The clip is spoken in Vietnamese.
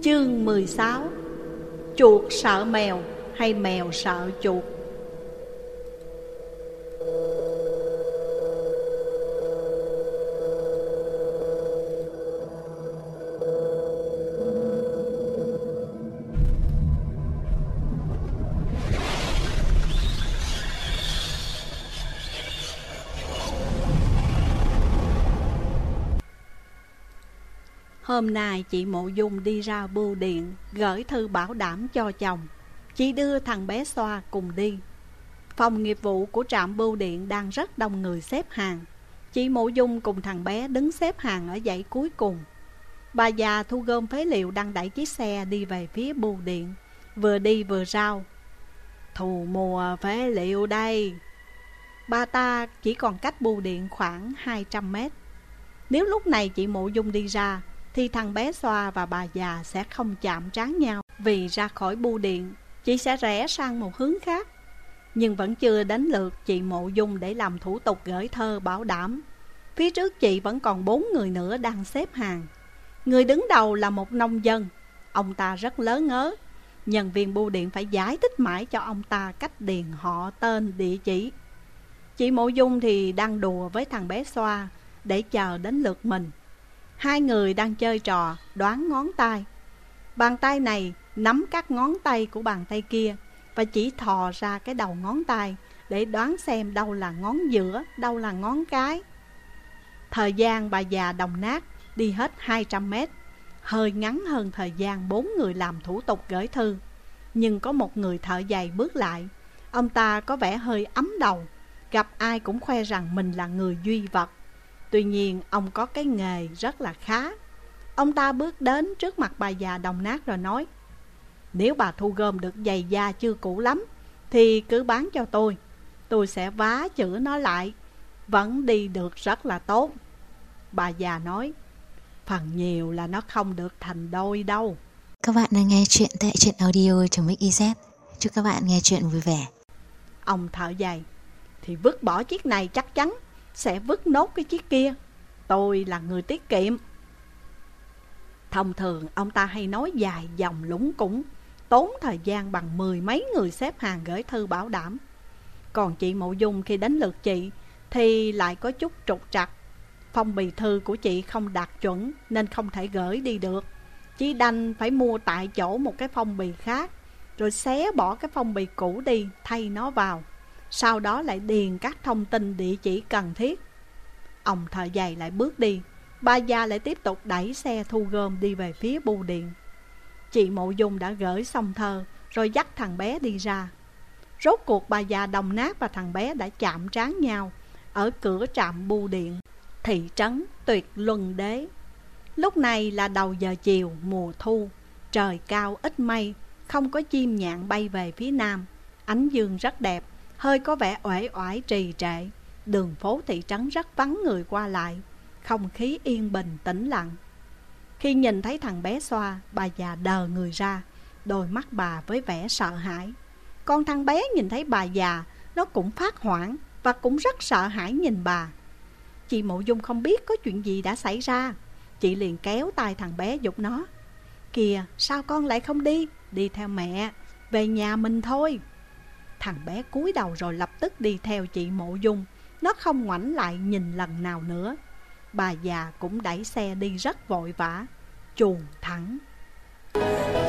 Chương 16. Chuột sợ mèo hay mèo sợ chuột? Hôm nay chị Mộ Dung đi ra bưu điện gửi thư bảo đảm cho chồng. Chị đưa thằng bé Xoa cùng đi. Phòng nghiệp vụ của trạm bưu điện đang rất đông người xếp hàng. Chị Mộ Dung cùng thằng bé đứng xếp hàng ở dãy cuối cùng. Bà già thu gom phế liệu đang đẩy chiếc xe đi về phía bưu điện, vừa đi vừa rao: "Thu mua phế liệu đây." Bà ta chỉ còn cách bưu điện khoảng 200 mét. Nếu lúc này chị Mộ Dung đi ra thì thằng bé Xoa và bà già sẽ không chạm trán nhau. Vì ra khỏi bưu điện, chị sẽ rẽ sang một hướng khác. Nhưng vẫn chưa đến lượt chị Mộ Dung để làm thủ tục gửi thơ bảo đảm. Phía trước chị vẫn còn 4 người nữa đang xếp hàng. Người đứng đầu là một nông dân. Ông ta rất lớn ngớ. Nhân viên bưu điện phải giải thích mãi cho ông ta cách điền họ, tên, địa chỉ. Chị Mộ Dung thì đang đùa với thằng bé Xoa để chờ đến lượt mình. Hai người đang chơi trò đoán ngón tay. Bàn tay này nắm các ngón tay của bàn tay kia và chỉ thò ra cái đầu ngón tay để đoán xem đâu là ngón giữa, đâu là ngón cái. Thời gian bà già Đồng Nát đi hết 200 mét, hơi ngắn hơn thời gian 4 người làm thủ tục gửi thư. Nhưng có một người thợ giày bước lại. Ông ta có vẻ hơi ấm đầu, gặp ai cũng khoe rằng mình là người duy vật. Tuy nhiên ông có cái nghề rất là khá. Ông ta bước đến trước mặt bà già Đồng Nát rồi nói: "Nếu bà thu gom được giày da chưa cũ lắm thì cứ bán cho tôi sẽ vá chữa nó lại, vẫn đi được rất là tốt." Bà già nói: "Phần nhiều là nó không được thành đôi đâu." Các bạn đang nghe chuyện tại truyện audio.mix.iz. Chúc các bạn nghe chuyện vui vẻ. Ông thợ giày: "Thì vứt bỏ chiếc này chắc chắn sẽ vứt nốt cái chiếc kia. Tôi là người tiết kiệm." Thông thường ông ta hay nói dài dòng lủng củng, tốn thời gian bằng 10 mấy người xếp hàng gửi thư bảo đảm. Còn chị Mộ Dung khi đến lượt chị thì lại có chút trục trặc. Phong bì thư của chị không đạt chuẩn nên không thể gửi đi được. Chị đành phải mua tại chỗ một cái phong bì khác, rồi xé bỏ cái phong bì cũ đi, thay nó vào. Sau đó lại điền các thông tin địa chỉ cần thiết. Ông thợ giày lại bước đi. Bà già lại tiếp tục đẩy xe thu gom đi về phía bưu điện. Chị Mộ Dung đã gửi xong thơ rồi dắt thằng bé đi ra. Rốt cuộc bà già Đồng Nát và thằng bé đã chạm trán nhau ở cửa trạm bưu điện thị trấn Tuyệt Luân Đế. Lúc này là đầu giờ chiều mùa thu. Trời cao ít mây, không có chim nhạn bay về phía nam. Ánh dương rất đẹp, hơi có vẻ uể oải trì trệ. Đường phố thị trấn rất vắng người qua lại, không khí yên bình tĩnh lặng. Khi nhìn thấy thằng bé Xoa, bà già đờ người ra, đôi mắt bà với vẻ sợ hãi. Còn thằng bé nhìn thấy bà già, nó cũng phát hoảng và cũng rất sợ hãi nhìn bà. Chị Mộ Dung không biết có chuyện gì đã xảy ra. Chị liền kéo tay thằng bé giục nó: "Kìa, sao con lại không đi? Đi theo mẹ, về nhà mình thôi." Thằng bé cúi đầu rồi lập tức đi theo chị Mộ Dung. Nó không ngoảnh lại nhìn lần nào nữa. Bà già cũng đẩy xe đi rất vội vã, chuồn thẳng.